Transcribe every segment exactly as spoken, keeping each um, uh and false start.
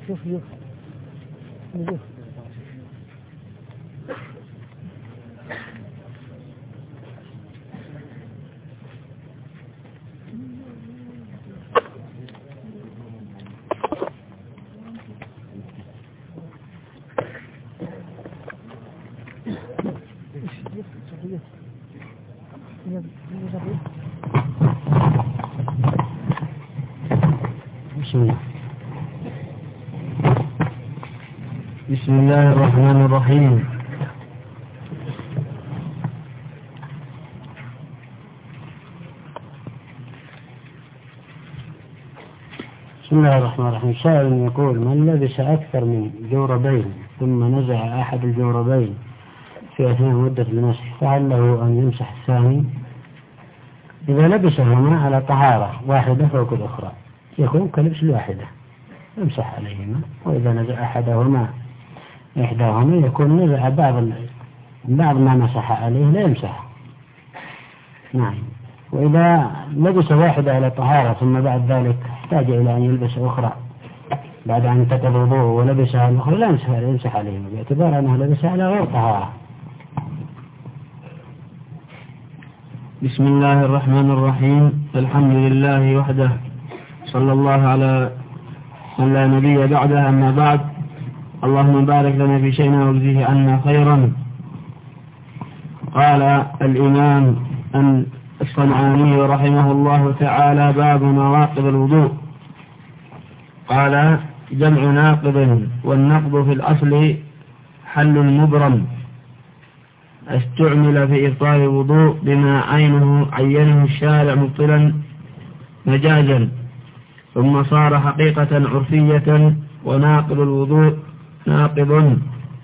شوف شوف شوف بسم الله الرحمن الرحيم. بسم الله الرحمن الرحيم. سائل يقول: من لبس أكثر من جوربين ثم نزع أحد الجوربين في أثناء مدة المسح فهل له أن يمسح الثاني؟ إذا لبسهما على طهارة واحدة فوق الأخرى يكون كلبس الواحدة يمسح عليهما، وإذا نزع أحدهما إحداهما يكون نزع بعض بعض ما مسح عليه لا يمسح. نعم. وإذا لبس واحدة على طهارة ثم بعد ذلك احتاج إلى أن يلبس أخرى بعد أن انتقض الوضوء ولبسها الأخرى لا يمسح يمسح عليهما باعتبار أنه لبسها على غير طهارة. بسم الله الرحمن الرحيم. الحمد لله وحده، صلى الله على من لا نبي بعده. أما بعد، اللهم بارك لنا في شيئنا واجزه عنا خيرا. قال الإمام الصنعاني رحمه الله تعالى: باب نواقض الوضوء. قال: جمع ناقض، والنقض في الأصل حل المبرم استعمل في إبطال الوضوء بما عينه عينه الشارع مبطلا مجازا، ثم صار حقيقة عرفية. وناقض الوضوء ناقض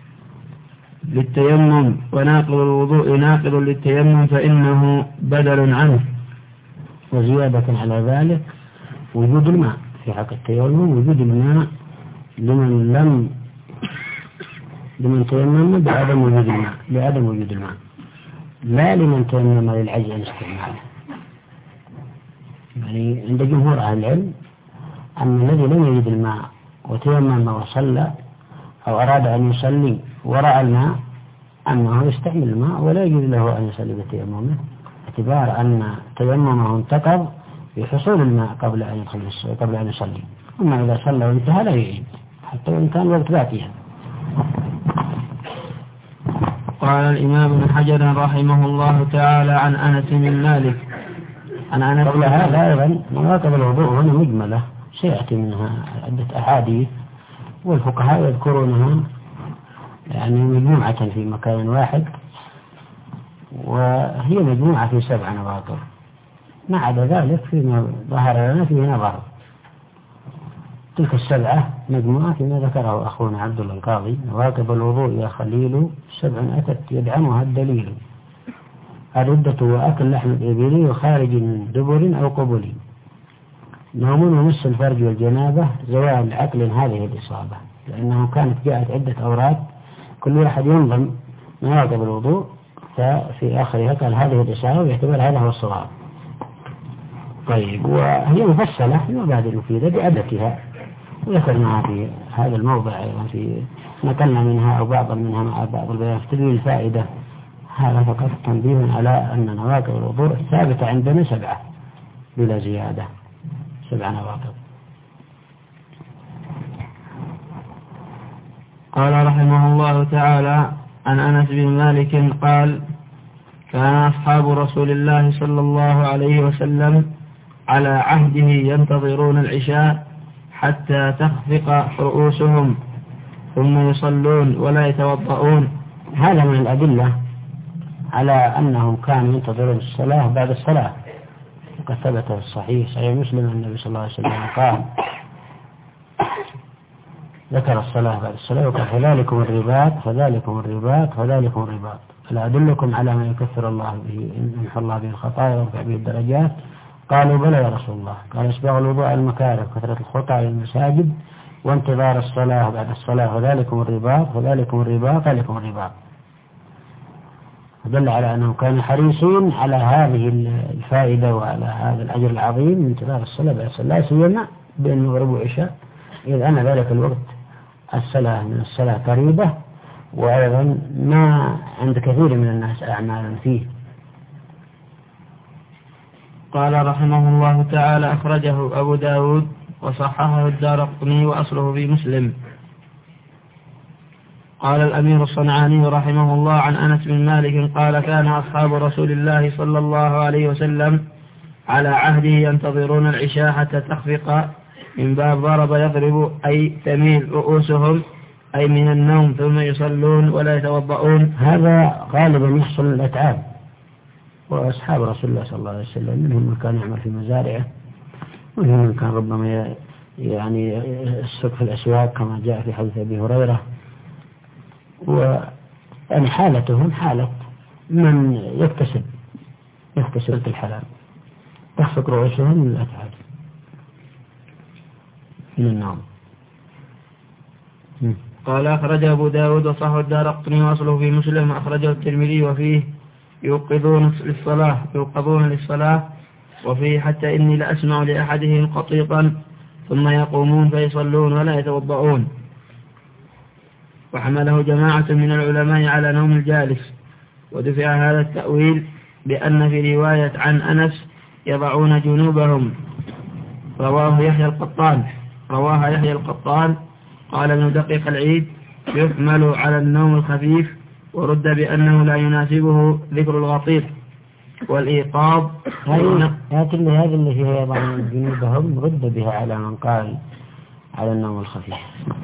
للتيمم، وناقض الوضوء ناقض للتيمم فإنه بدل عنه. وزيادة على ذلك وجود الماء في حق التيمم، وجود الماء لمن لم لمن تيمم بعدم وجود الماء لعدم وجود الماء، لا لمن تيمم للعجز عن استعماله. يعني عند جمهور أهل العلم أن الذي لم يجد الماء وتيمم وصلى أو أراد أن يصلي ورأى الماء أنه يستعمل الماء ولا يجوز له أن يصلي بتيممه، باعتبار أن تيممه انتقض بحصول الماء قبل أن يدخل قبل أن يصلي. أما إذا صلى وانتهى لا يعيد حتى وإن كان وقت باتها. قال الإمام ابن حجر رحمه الله تعالى عن أنس بن مالك عن أنس قبل هذا أيضا نواقض الوضوء هنا مجملة سيأتي منها عدة أحاديث، والفقهاء يذكرونها يعني مجموعة في مكان واحد، وهي مجموعة في سبع نواقض. ما عدا ذلك فيما ظهر لنا فيه نظر. تلك السبعة مجموعة فيما ذكره أخونا عبد الله القاضي: نواقض الوضوء يا خليل سبع أتت يدعمها الدليل، الردة وأكل لحم الإبل وخارج من دبر أو قبل، نوم ومس الفرج والجنابة، زوال عقل هذه الإصابة. لأنه كانت جاءت عدة أوراد كل واحد ينظم نواقض الوضوء، ففي آخرها قال هذه الإصابة باعتبار هذا هو الصواب. طيب، وهي مفصلة في مبادئ المفيدة بأدتها، وذكرناها في هذا الموضع أيضا، في نقلنا منها أو بعضا منها مع بعض البيان في تدوين الفائدة. هذا فقط تنبيه على أن نواقض الوضوء ثابتة عندنا سبعة بلا زيادة، سبع نواقض. قال رحمه الله تعالى عن أنس بن مالك قال: كان أصحاب رسول الله صلى الله عليه وسلم على عهده ينتظرون العشاء حتى تخفق رؤوسهم ثم يصلون ولا يتوضؤون. هذا من الأدلة على أنهم كانوا ينتظرون الصلاة بعد الصلاة، وقد ثبت في الصحيح صحيح مسلم النبي صلى الله عليه وسلم قال ذكر الصلاة بعد الصلاة وقال: فذلكم الرباط فذلكم الرباط فذلكم الرباط، فلا أدلكم على ما يكفر الله به يمحو الله به الخطايا ويرفع به الدرجات؟ قالوا: بلى يا رسول الله. قال: اسبغ الوضوء على المكاره، كثرة الخطى إلى المساجد، وانتظار الصلاة بعد الصلاة، فذلكم الرباط فذلكم الرباط فذلكم الرباط. دل على أنهم كانوا حريصين على هذه الفائدة وعلى هذا الأجر العظيم من انتظار الصلاة بعد الصلاة، لا سيما بين المغرب والعشاء، إذ أن ذلك الوقت الصلاة من الصلاة قريبة، وأيضا ما عند كثير من الناس أعمال فيه. قال رحمه الله تعالى: أخرجه أبو داود وصححه الدارقطني وأصله في مسلم. قال الأمير الصنعاني رحمه الله عن أنس بن مالك قال: كان أصحاب رسول الله صلى الله عليه وسلم على عهده ينتظرون العشاء حتى تخفق من باب ضرب يضرب، أي تميل رؤوسهم، أي من النوم، ثم يصلون ولا يتوضؤون. هذا غالبا يحصل الأتعاب، وأصحاب رسول الله صلى الله عليه وسلم منهم من كان يعمل في مزارعه، ومنهم من كان ربما يعني السوق في الأسواق كما جاء في حديث أبي هريرة. وأن حالتهم حالة من يكتسب يكتسب الحلال، تخفق رؤوسهم من الأتعاب من النوم. قال: أخرجه أبو داود وصححه الدارقطني وأصله في مسلم، وأخرجه الترمذي وفيه يوقظون للصلاة يوقظون للصلاة وفيه حتى إني لأسمع لأحدهم قطيطا ثم يقومون فيصلون ولا يتوضؤون. وحمله جماعة من العلماء على نوم الجالس، ودفع هذا التأويل بأن في رواية عن أنس يضعون جنوبهم. رواه يحيى القطان رواها يحيى القطان قال ابن دقيق العيد: يحمل على النوم الخفيف، ورد بأنه لا يناسبه ذكر الغطيط والإيقاظ. هذه هذه اللي هي يضعون جنوبهم رد بها على من قال على النوم الخفيف.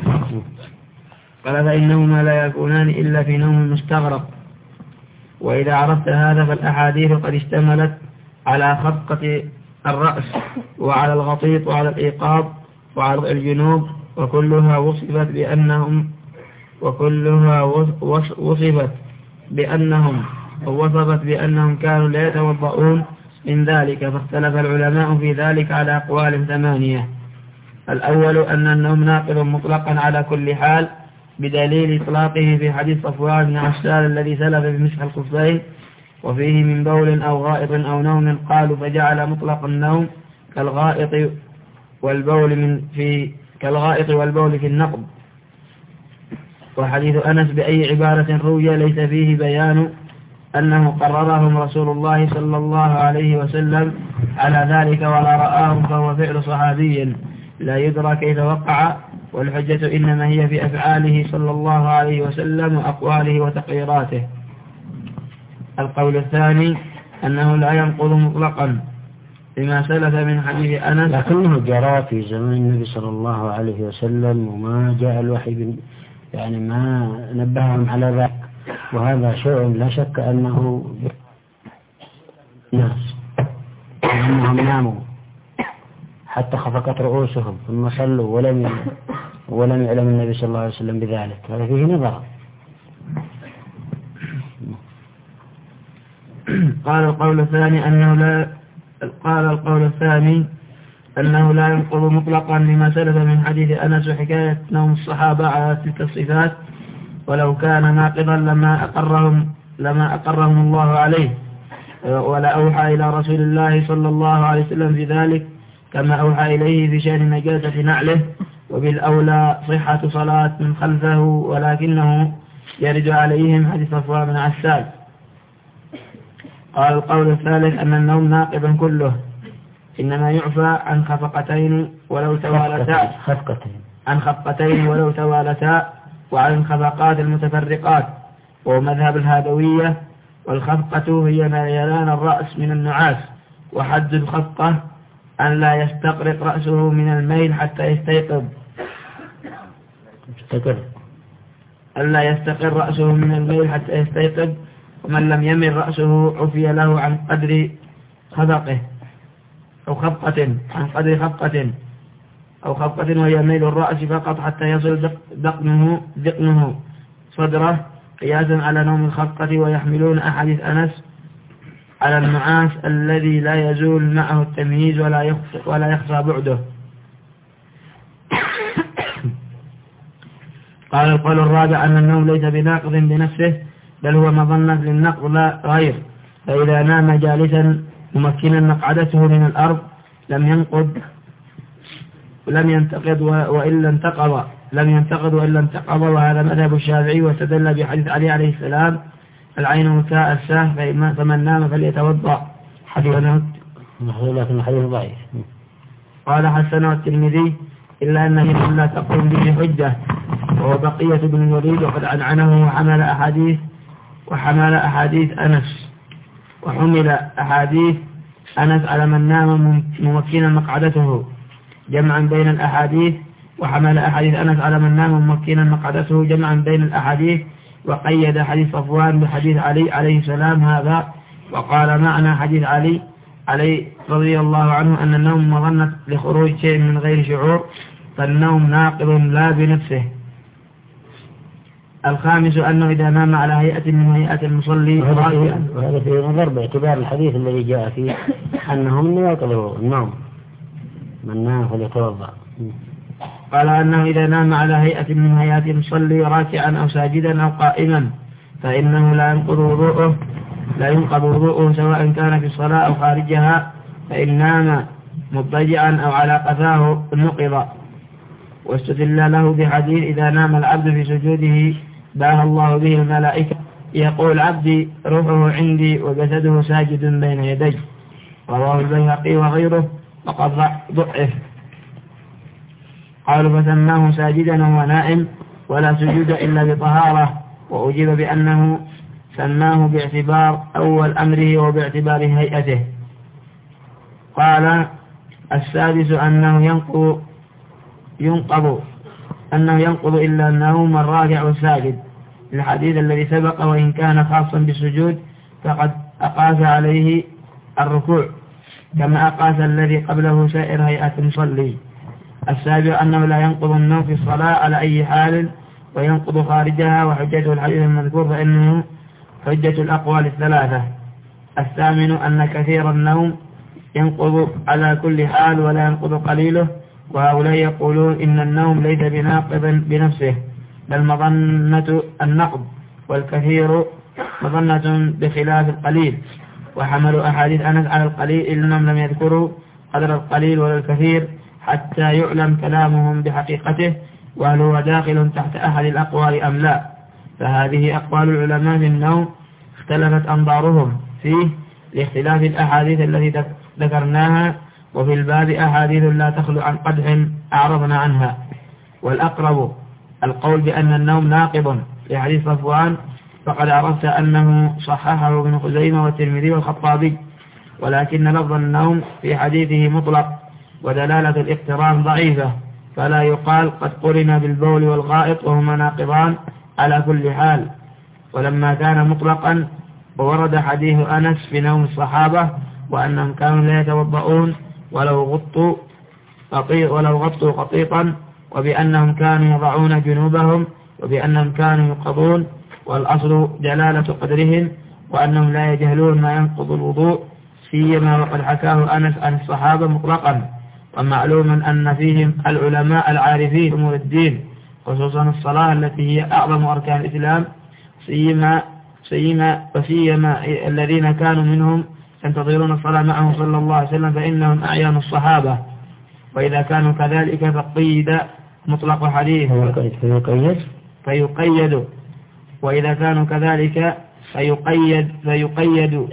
قال: فإنهما لا يكونان إلا في نوم مستغرق. وإذا عرفت هذا فالأحاديث قد اشتملت على خفقة الرأس وعلى الغطيط وعلى الإيقاظ وعلى الجنوب، وكلها وصفت بأنهم وكلها وصفت بأنهم ووصفت بأنهم كانوا لا يتوضؤون من ذلك. فاختلف العلماء في ذلك على أقوال ثمانية. الأول أن النوم ناقض مطلقا على كل حال، بدليل إطلاقه في حديث صفوان بن عسال الذي سلف بمسح الخفين وفيه من بول أو غائط أو نوم، قالوا فجعل مطلق النوم كالغائط والبول من في كالغائط والبول في النقض. وحديث أنس بأي عبارة روي ليس فيه بيان أنه قررهم رسول الله صلى الله عليه وسلم على ذلك ولا رآهم، فهو فعل صحابي لا يدرى كيف وقع، والحجة إنما هي في أفعاله صلى الله عليه وسلم وأقواله وتقريراته. القول الثاني أنه لا ينقض مطلقا لما سلف من حديث أنس، لكنه جرى في زمن النبي صلى الله عليه وسلم وما جاء الوحي يعني ما نبههم على ذلك، وهذا شيء لا شك أنه الناس أنهم ناموا حتى خفقت رؤوسهم ثم صلوا ولم ولم يعلم النبي صلى الله عليه وسلم بذلك، هذا فيه نظر. قال القول الثاني أنه لا قال القول الثاني أنه لا ينقض مطلقا لما سلف من حديث أنس وحكاية نوم الصحابة على تلك الصفات، ولو كان ناقضا لما أقرهم لما أقرهم الله عليه، ولا أوحى إلى رسول الله صلى الله عليه وسلم في ذلك كما أوحى إليه في شأن نجاسة نعله، وبالأولى صحة صلاة من خلفه، ولكنه يرد عليهم حديث صفوان بن عسال. قال القول الثالث أن النوم ناقض كله، إنما يعفى عن خفقتين ولو توالتا عن خفقتين ولو توالتا وعن الخفقات المتفرقات، وهو مذهب الهادوية. والخفقة هي ميلان الرأس من النعاس، وحد الخفقة أن لا يستقرق رأسه من الميل حتى يستيقظ أن لا يستقر رأسه من الميل حتى يستيقظ ومن لم يمل رأسه عفي له عن قدر خفقه أو خفقة عن قدر خفقة أو خفقة وهي ميل الرأس فقط حتى يصل دقنه دقنه صدره، قياسا على نوم الخفقة. ويحملون أحاديث أنس على النعاس الذي لا يزول معه التمييز ولا يخفى ولا يخفى بعده. قال القول الرابع أن النوم ليس بناقض بنفسه، بل هو مظنة للنقض لا غير، فإذا نام جالسا ممكنا مقعدته من الأرض لم ينقض لم ينتقض وإلا انتقض لم ينتقض وإلا انتقض، وهذا مذهب الشافعي، واستدل بحديث علي عليه السلام: العين وكاء الساه، فمن نام فليتوضأ. حسنه لكن حديث ضعيف. قال حسنه الترمذي إلا أنه لا تقوم به حجة، وهو بقية بن الوليد، وقد عنعنه وحمل أحاديث وحمل أحاديث أنس وحمل أحاديث أنس على من نام ممكنا مقعدته، جمعا بين الأحاديث، وحمل أحاديث أنس على من نام ممكنا مقعدته جمعا بين الأحاديث، وقيد حديث صفوان بحديث علي عليه السلام هذا، وقال معنى حديث علي علي رضي الله عنه أن النوم مظنة لخروج شيء من غير شعور، فالنوم ناقض لا بنفسه. الخامس أنه إذا نام على هيئة من هيئات المصلي، وهذا في نظر باعتبار الحديث الذي جاء فيه أنهم يقضوا النوم من نام فليتوضأ. قال أنه إذا نام على هيئة من هيئات المصلي راكعا أو ساجدا أو قائما فإنه لا ينقض وضوءه لا ينقض وضوءه سواء كان في الصلاة أو خارجها، فإن نام مضطجعا أو على قفاه نقض. واستدل له بحديث: إذا نام العبد في سجوده باه الله به الملائكة، يقول عبدي روحه عندي وجسده ساجد بين يدي. رواه البيهقي وغيره، وقد ضعف. قالوا فسماه ساجدا وهو نائم، ولا سجود إلا بطهارة، وأجيب بأنه سماه باعتبار أول أمره وباعتبار هيئته. قال السادس أنه ينقض ينقض أنه ينقض إلا النوم الراكع والساجد، الحديث الذي سبق، وإن كان خاصا بالسجود فقد أقاس عليه الركوع كما أقاس الذي قبله سائر هيئات المصلي. السابع أنه لا ينقض النوم في الصلاة على أي حال، وينقض خارجها، وحجته الحديث المذكور فإنه حجة الأقوال الثلاثة. الثامن أن كثير النوم ينقض على كل حال ولا ينقض قليله، وهؤلاء يقولون إن النوم ليس بناقض بنفسه، بل مظنة النقض، والكثير مظنة بخلاف القليل. وحملوا أحاديث أنس على القليل إنهم لم يذكروا قدر القليل ولا الكثير حتى يعلم كلامهم بحقيقته، وهل هو داخل تحت أحد الأقوال أم لا. فهذه أقوال العلماء في النوم اختلفت أنظارهم فيه لاختلاف الأحاديث التي ذكرناها، وفي الباب أحاديث لا تخلو عن قدح أعرضنا عنها. والأقرب القول بأن النوم ناقض لحديث صفوان، فقد عرفت أنه صححه ابن خزيمة والترمذي والخطابي، ولكن لفظ النوم في حديثه مطلق، ودلالة الاقتران ضعيفة، فلا يقال قد قرن بالبول والغائط وهما ناقضان على كل حال. ولما كان مطلقا وورد حديث أنس في نوم الصحابة وأنهم كانوا لا يتوضؤون ولو غطوا ولو غطوا قطيطا، وبأنهم كانوا يضعون جنوبهم، وبأنهم كانوا يقضون، والأصل جلالة قدرهم، وأنهم لا يجهلون ما ينقض الوضوء، سيما وقد حكاه أنس عن الصحابة مطلقا. ومعلوما أن فيهم العلماء العارفين أمور الدين، خصوصا الصلاة التي هي أعظم أركان الإسلام، سيما سيما وسيما الذين كانوا منهم ينتظرون الصلاة معه صلى الله عليه وسلم، فإنهم أعيان الصحابة. وإذا كانوا كذلك فقيد مطلق حديث فيقيد فيقيد وإذا كانوا كذلك فيقيد فيقيد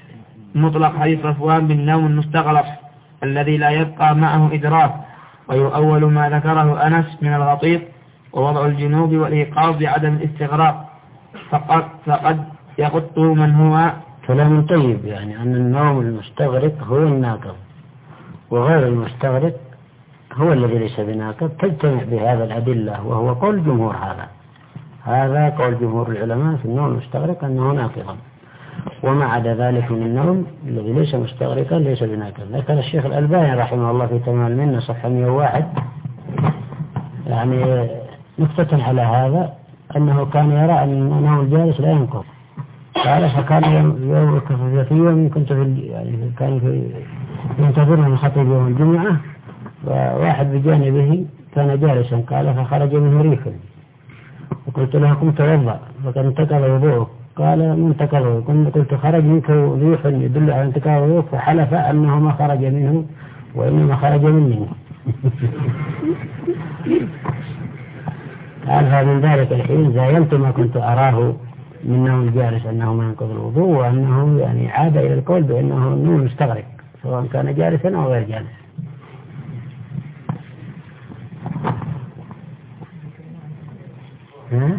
مطلق حديث صفوان بالنوم المستغرق الذي لا يبقى معه إدراك، ويؤول ما ذكره أنس من الغطيط ووضع الجنوب والإيقاظ بعدم الاستغراق، فقد, فقد يغط من هو كلام طيب، يعني أن النوم المستغرق هو الناقض، وغير المستغرق هو الذي ليس بناقض، تجتمع بهذا الأدلة، وهو قول الجمهور. هذا هذا قول جمهور العلماء في النوم المستغرق أنه ناقضا، وما عدا ذلك من النوم الذي ليس مستغرقا ليس بناقض. ذكر الشيخ الألباني رحمه الله في تمام المنة صفحة مئة وواحد، يعني نكتة على هذا، أنه كان يرى أن النوم الجالس لا ينقض. قال فكان يوم في يوم كنت في يعني كان في ينتظره الخطيب يوم الجمعة، وواحد بجانبه كان جالسا، قال فخرج منه ريح، وقلت له قم توضأ، فقد انتقض وضوءه. قال من انتقض؟ قلت خرج منك ريح يدل على انتقاض وضوءه، فحلف أنه ما خرج منه وإنما خرج مني. قال فمن ذلك الحين زايلت ما كنت أراه من نوم الجالس أنه ما ينقض الوضوء، وأنه يعني عاد إلى القول بأنه النوم مستغرق سواء كان جالسا أو غير جالس. ها؟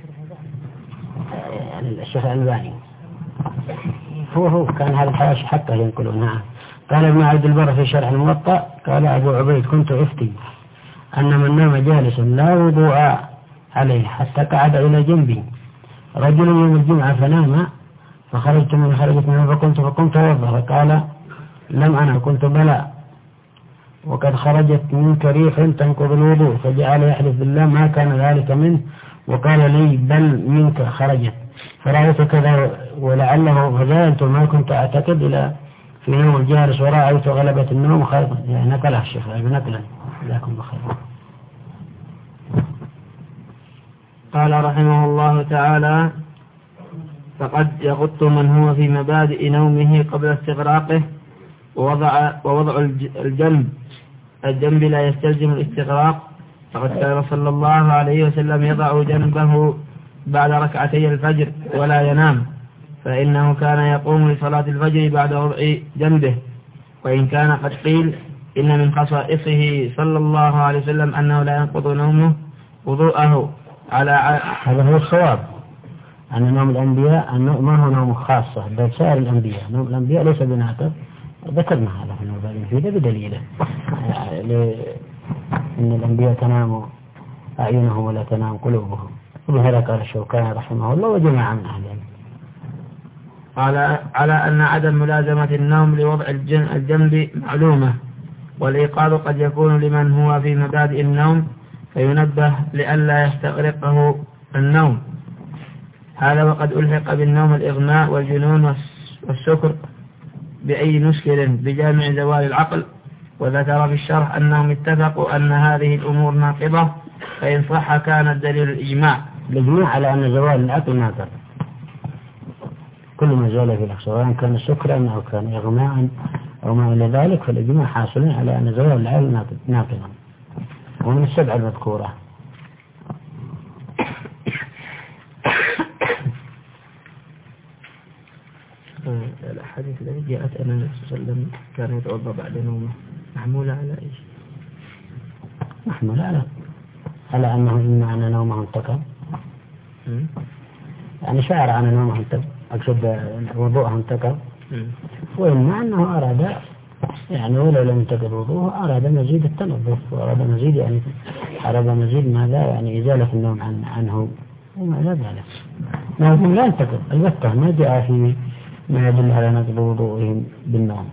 يعني الشيخ الألباني هو هو كان هذا الحواشي حقه ينقلونها. قال ابن عبد البر في شرح الموطأ قال أبو عبيد كنت أفتي أن من نام جالسا لا وضوء عليه حتى قعد إلى جنبي رجل يوم الجمعة فنام فخرجت من خرجت منه فقلت فقمت توضأ فقال لم أنا قلت بلى وقد خرجت منك ريح تنقض الوضوء فجعل يحلف بالله ما كان ذلك منه وقال لي بل منك خرجت فرأيت كذا ولعله فزالت ما كنت أعتقد إلى في نوم الجالس ورأيت غلبة النوم خيطا يعني نقلها الشيخ نقلا جزاكم بخير. قال رحمه الله تعالى فقد يغط من هو في مبادئ نومه قبل استغراقه ووضع, ووضع الجنب الجنب لا يستلزم الاستغراق فقد كان صلى الله عليه وسلم يضع جنبه بعد ركعتي الفجر ولا ينام فإنه كان يقوم لصلاة الفجر بعد وضع جنبه. وإن كان قد قيل إن من خصائصه صلى الله عليه وسلم أنه لا ينقض نومه وضوءه على ع... هذا هو الصواب أن نوم الأنبياء ما هو نوم خاصة بل سائر الأنبياء. نوم الأنبياء ليس بناقض ذكرنا هذا في الموضوع المفيدة بدليله إن الأنبياء تنام أعينهم ولا تنام قلوبهم وبهذا قال الشوكاني رحمه الله وجماعة من أهل العلم على على أن عدم ملازمة النوم لوضع الجنب معلومة والإيقاظ قد يكون لمن هو في مبادئ النوم فينبه لئلا يستغرقه النوم. هذا وقد ألحق بالنوم الإغماء والجنون والسكر بأي مشكل بجامع زوال العقل. وذكر في الشرح أنهم اتفقوا أن هذه الأمور ناقضة فإن صح كان الدليل الإجماع الإجماع على أن زوال العقل ناقض كل ما زال في العقل سواء كان سكرا أو كان إغماء أو ما إلى ذلك فالإجماع حاصل على أن زوال العقل ناقضا ومن السبع المذكورة. الأحاديث التي جاءت أن النبي صلى الله عليه وسلم كان يتوضأ بعد نومه محمولة على إيش؟ محمولة على على أنه إما أن نومه انتقم يعني شعر أن نومه انتقم أقصد وضوءه انتقم وإما أنه أراد يعني ولو لم ينتقل وضوءه أراد مزيد التنظف وأراد مزيد يعني أراد مزيد ماذا يعني إزالة النوم عن عنه وما إلى ذلك. نوم لا ينتقل البتة ما جاء في ما يدل على نقض وضوئهم بالنوم.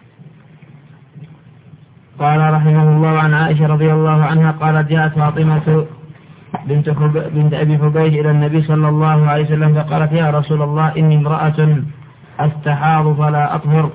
قال رحمه الله عن عائشة رضي الله عنها قالت جاءت فاطمة بنت, بنت أبي حبيش إلى النبي صلى الله عليه وسلم فقالت يا رسول الله إني امرأة أستحاض فلا أطهر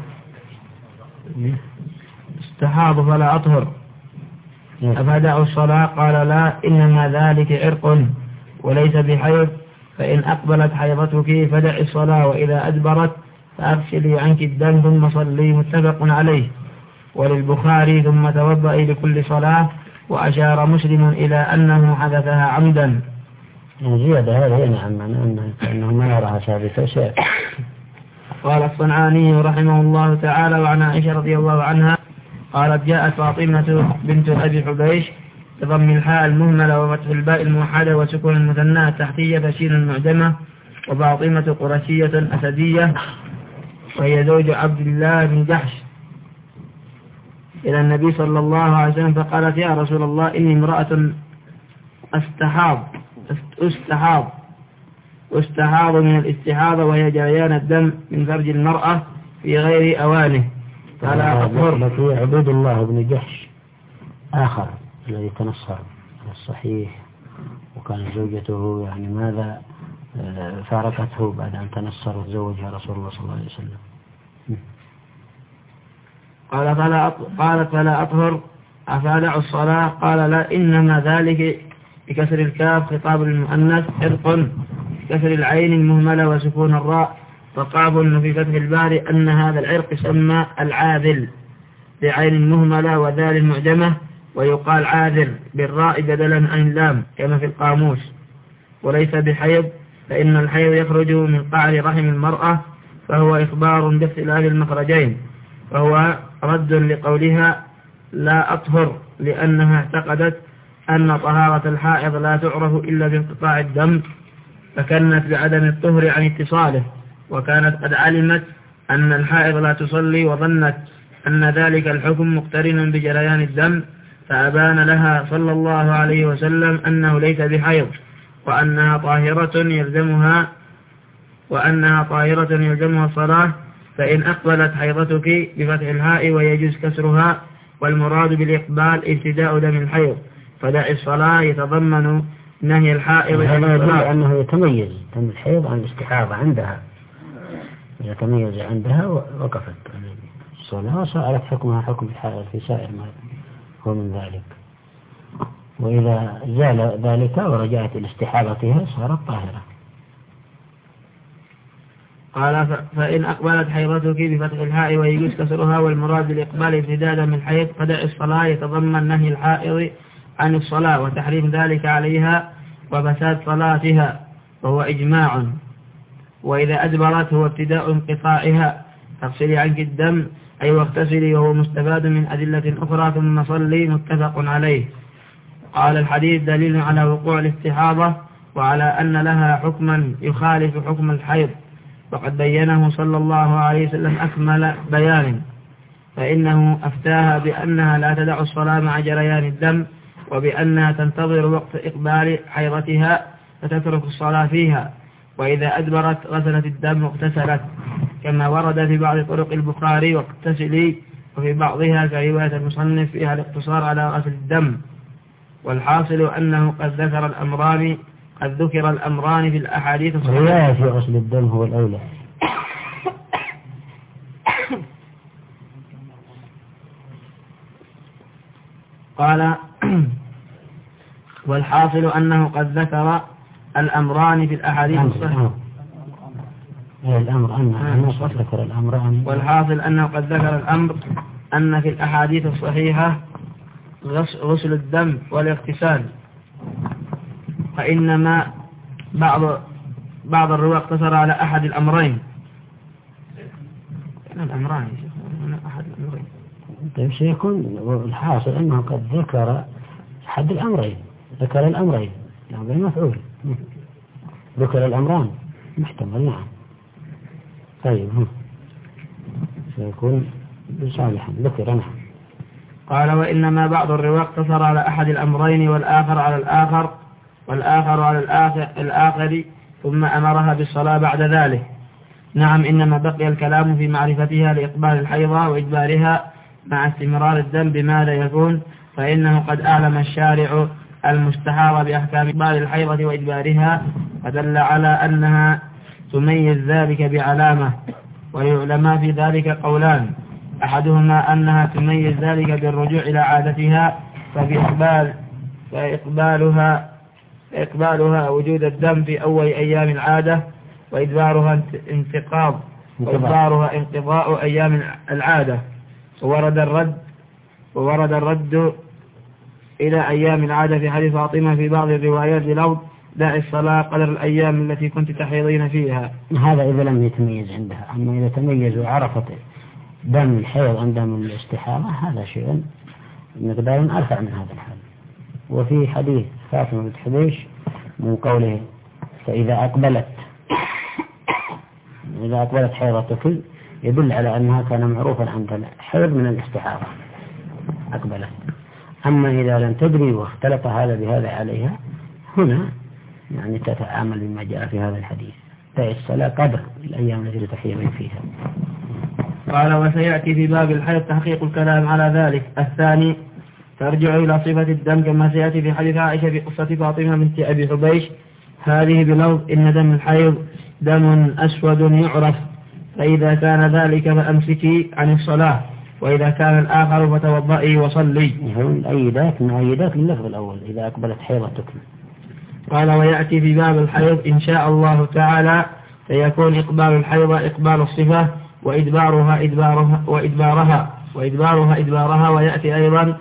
استحاض فلا أطهر أفدع الصلاة؟ قال لا إنما ذلك عرق وليس بحيض فإن أقبلت حيضتك فدع الصلاة وإذا أدبرت فأغسلي عنك الدم ثم صلي متفق عليه. وللبخاري ثم توضئي لكل صلاة وأشار مسلم إلى أنه حدثها عمدا. زيادة هذه نعم أنه ما يراها ثابتة شيء. قال الصنعاني رحمه الله تعالى وعن عائشة رضي الله عنها قالت جاءت فاطمة بنت أبي حبيش بضم الحاء المهملة وفتح الباء الموحدة وسكون المثنى تحتية فشين المعجمة وفاطمة قرشية أسدية وهي زوج عبد الله بن جحش إلى النبي صلى الله عليه وسلم فقالت يا رسول الله إني امرأة أستحاض أستحاض واستحاض من الاستحاضة وهي جريان الدم من فرج المرأة في غير أوانه فلا أطهر. لكن عبد الله بن جحش آخر الذي تنصر على الصحيح وكان زوجته يعني ماذا فارقته بعد أن تنصر وتزوجها رسول الله صلى الله عليه وسلم. قال فلا قالت فلا أطهر أفادع الصلاة؟ قال لا إنما ذلك بكسر الكاف خطاب المؤنث عرق كسر العين المهملة وسكون الراء فقاب في فتح البار أن هذا العرق يسمى العاذل بعين المهملة وذال المعجمة ويقال عاذر بالراء بدلا عن اللام كما في القاموس. وليس بحيض، فإن الحيض يخرج من قعر رحم المرأة، فهو إخبار باختلاف المخرجين، فهو رد لقولها لا أطهر، لأنها اعتقدت أن طهارة الحائض لا تعرف إلا بانقطاع الدم، فكنت بعدم الطهر عن اتصاله، وكانت قد علمت أن الحائض لا تصلي، وظنت أن ذلك الحكم مقترن بجريان الدم، فأبان لها صلى الله عليه وسلم أنه ليس بحيض، وأنها طاهرة يلزمها وأنها طاهرة يلزمها الصلاة. فإن أقبلت حيضتك بفتح الهاء ويجوز كسرها، والمراد بالإقبال ابتداء دم الحيض، فدع الصلاة يتضمن نهي الحائض. هذا يدل أنه يتميز دم الحيض عن الاستحاضة عندها، يتميز عندها وقفت الصلاة وصارت حكمها حكم الحائض في سائر ما هو من ذلك. وإذا زال ذلك ورجعت إلى استحاضتها صارت طاهرة. قال فإن أقبلت حيضتك بفتح الحاء ويجوز كسرها، والمراد بالإقبال ابتداء دم الحيض، فدع الصلاة يتضمن نهي الحائض عن الصلاة وتحريم ذلك عليها وفساد صلاتها، وهو إجماع. وإذا أدبرت هو ابتداء انقطاعها، تغسلي عنك الدم أي واغتسلي، وهو مستفاد من أدلة أخرى، ثم صلي، متفق عليه. قال الحديث دليل على وقوع الاستحاضة وعلى أن لها حكما يخالف حكم الحيض، وقد بينه صلى الله عليه وسلم أكمل بيان، فإنه أفتاها بأنها لا تدع الصلاة مع جريان الدم، وبأنها تنتظر وقت إقبال حيضتها فتترك الصلاة فيها، وإذا أدبرت غسلت الدم واغتسلت، كما ورد في بعض طرق البخاري واغتسلي، وفي بعضها كرواية المصنف فيها الاقتصار على غسل الدم. والحاصل أنه قد ذكر الأمران قد ذكر الأمران في الأحاديث الصحيحة. الرواية في غسل الدم هو الأولى. قال والحاصل أنه قد ذكر الأمران في الأحاديث الصحيحة. الأمر أنه قد ذكر الأمران. والحاصل أنه قد ذكر الأمر أن في الأحاديث الصحيحة غسل الدم والاغتسال، فإنما بعض بعض الرواة اقتصر على أحد الأمرين. الأمران أحد الأمرين. طيب سيكون الحاصل أنه قد ذكر أحد الأمرين، ذكر الأمرين، الأمرين مفعول، ذكر الأمران محتمل. نعم. طيب سيكون صالحا ذكر. نعم. قال وإنما بعض الرواة اقتصر على أحد الأمرين والآخر على الآخر والآخر على الآخر, الآخر ثم أمرها بالصلاة بعد ذلك. نعم، إنما بقي الكلام في معرفتها لإقبال الحيضة وإجبارها مع استمرار الدم بماذا يكون، فإنه قد أعلم الشارع المستحاضة بأحكام إقبال الحيضة وإجبارها، فدل على أنها تميز ذلك بعلامة. وللعلماء في ذلك قولان، أحدهما أنها تميز ذلك بالرجوع إلى عادتها، فبإقبال فإقبالها إقبالها وجود الدم في أول أيام العادة، وإدبارها انتقاض وإدبارها انقضاء أيام العادة. وورد الرد وورد الرد إلى أيام العادة في حديث فاطمة في بعض الروايات بلفظ دع الصلاة قدر الأيام التي كنت تحيضين فيها. هذا إذا لم يتميز عندها. أما إذا تميز وعرفت دم الحيض عن دم الاستحاضة هذا شيء مقدار أرفع من هذا الحال. وفي حديث فاطمة بنت حبيش من قوله فإذا أقبلت إذا أقبلت حيضتك يدل على أنها كان معروفا عند الحيض من الاستحاضة أقبلت. أما إذا لم تدري واختلط هذا بهذا عليها، هنا يعني تتعامل بما جاء في هذا الحديث دع الصلاة قدر الأيام التي تحيضين فيها. قال وسيأتي في باب الحيض تحقيق الكلام على ذلك. الثاني ترجع إلى صفة الدم كما سيأتي في حديث عائشة في قصة فاطمة بنت أبي حبيش هذه بلفظ إن دم الحيض دم أسود يعرف، فإذا كان ذلك فأمسكي عن الصلاة، وإذا كان الآخر فتوضئي وصلي. الأيدات مؤيدات لللفظ الأول إذا أقبلت حيضتك. قال ويأتي في باب الحيض إن شاء الله تعالى فيكون إقبال الحيض إقبال الصفة وإدبارها إدبارها وإدبارها وإدبارها إدبارها ويأتي أيضا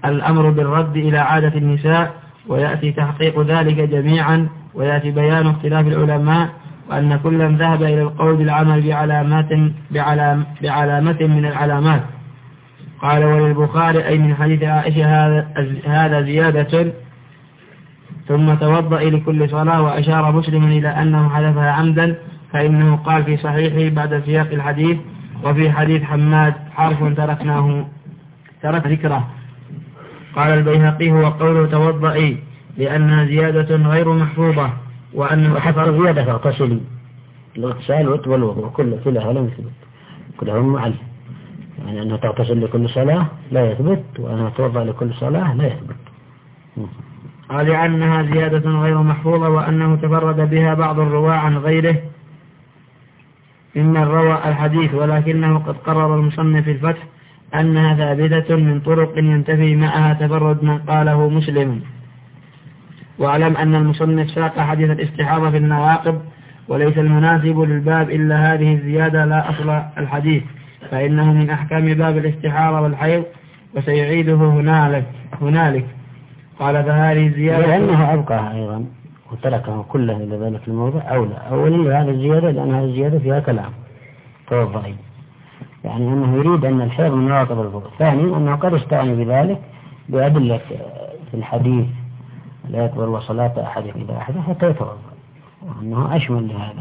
الأمر بالرد إلى عادة النساء، ويأتي تحقيق ذلك جميعا، ويأتي بيان اختلاف العلماء، وأن كلا ذهب إلى القول بالعمل بعلامات بعلام بعلامة من العلامات. قال وللبخاري أي من حديث عائشة هذا, هذا زيادة ثم توضأ لكل صلاة، وأشار مسلم إلى أنه حذفها عمدا، فإنه قال في صحيحه بعد سياق الحديث وفي حديث حماد حرف تركناه ترك ذكره. قال البيهقي هو قوله توضئي لأنها زيادة غير محفوظة، وأنه حتى زيادة تغتسلي الاغتسال والوضوء كله كلها لم يثبت، كلها معلم، يعني أنها تغتسل لكل صلاة لا يثبت، وأنها توضأ لكل صلاة لا يثبت. قال لأنها زيادة غير محفوظة، وأنه تفرد بها بعض الرواة عن غيره ممن روى الحديث، ولكنه قد قرر المصنف في الفتح أنها ثابتة من طرق ينتفي معها تفرد من قاله مسلم. واعلم أن المصنف ساق حديث الاستحاضة في النواقض، وليس المناسب للباب إلا هذه الزيادة لا أصل الحديث، فإنه من أحكام باب الاستحاضة والحيض، وسيعيده هنالك هنالك قال فهذه الزيادة لأنه أبقى أيضا وتركه كله إلى ذلك الموضع أولى. أولا هذه الزيادة لأنها الزيادة فيها كلام توضعي، يعني أنه يريد أن الحيض من نواقض الوضوء. ثانيا أنه قد استعني بذلك بأدلة في الحديث لا يقبل صلاة أحدكم إذا أحدث حتى يتوضأ، أنه أشمل لهذا.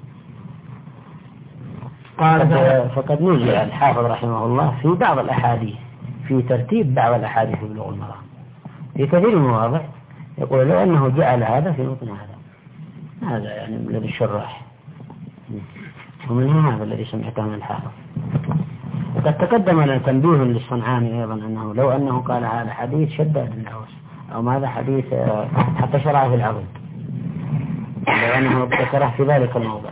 قال فقد نزع الحافظ رحمه الله في بعض الأحاديث في ترتيب بعض الأحاديث في بلوغ المرام في كثير من المواضع، يقول لو أنه جعل هذا في متن هذا، هذا يعني الذي الشراح، ومن هذا الذي سمعته من الحافظ. وقد تقدم لنا تنبيه للصنعاني أيضا أنه لو أنه قال هذا حديث شداد العوس أو ماذا حديث حتى شرعه في العظيم، لو أنه ذكره في ذلك الموضع.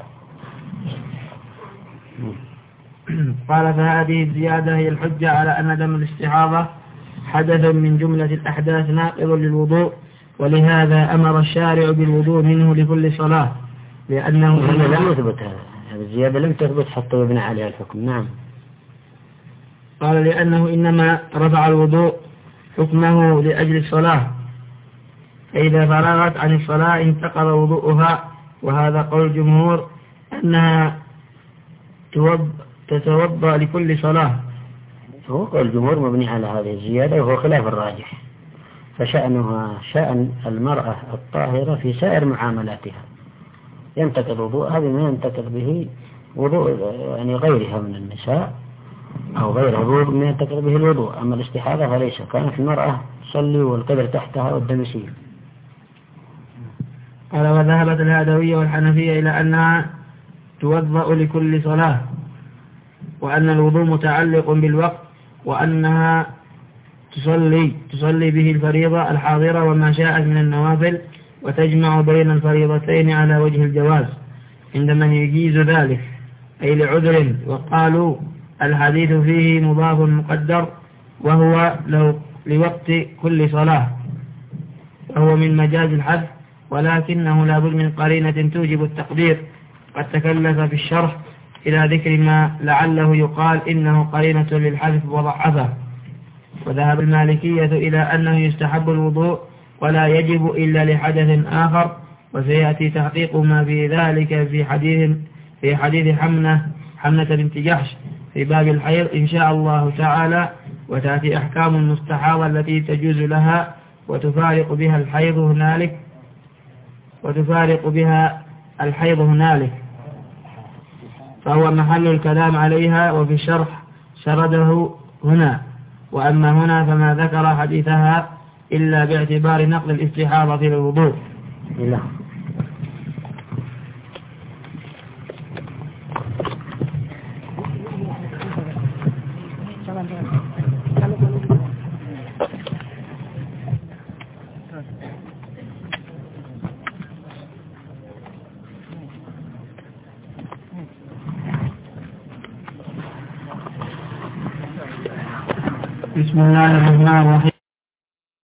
قال فهذه الزيادة هي الحجة على أن دم الاستحاضة حدث من جملة الأحداث ناقض للوضوء، ولهذا أمر الشارع بالوضوء منه لكل صلاة، لأنه لم يثبت هذا، هذه الزيادة لم تثبت حتى يبنى عليها الحكم. نعم. قال لأنه إنما رفع الوضوء حكمه لأجل الصلاة، فإذا فرغت عن الصلاة انتقض وضوءها، وهذا قول الجمهور أنها تتوضأ لكل صلاة. هو قول الجمهور مبني على هذه الزيادة، وهو خلاف الراجح، فشأنها شأن المرأة الطاهرة في سائر معاملاتها، ينتقض وضوءها بما ينتقض به وضوء يعني غيرها من النساء أو غير وضوء بما ينتقض به الوضوء. أما الاستحاضة فليس، كانت المرأة تصلي والقدر تحتها والدم يسيل. قال وذهبت الهادوية والحنفية إلى أنها توضأ لكل صلاة، وأن الوضوء متعلق بالوقت، وأنها تصلي تصلي به الفريضة الحاضرة وما شاءت من النوافل، وتجمع بين الفريضتين على وجه الجواز عند من يجيز ذلك أي لعذر. وقالوا الحديث فيه مضاف مقدر، وهو لو لوقت كل صلاة، وهو من مجاز الحذف، ولكنه لا بد من قرينة توجب التقدير. قد تكلف في الشرح إلى ذكر ما لعله يقال إنه قرينة للحذف وضعفه. وذهب المالكية إلى أنه يستحب الوضوء ولا يجب إلا لحدث آخر، وسيأتي تحقيق ما في ذلك في حديث في حديث حمنة حمنة بنت جحش في باب الحيض إن شاء الله تعالى، وتأتي أحكام المستحاضة التي تجوز لها وتفارق بها الحيض هنالك وتفارق بها الحيض هنالك فهو محل الكلام عليها، وفي الشرح سرده هنا. وأما هنا فما ذكر حديثها إلا باعتبار نقل الاستحاضة للوضوء. لا. بسم الله الرحمن الرحيم.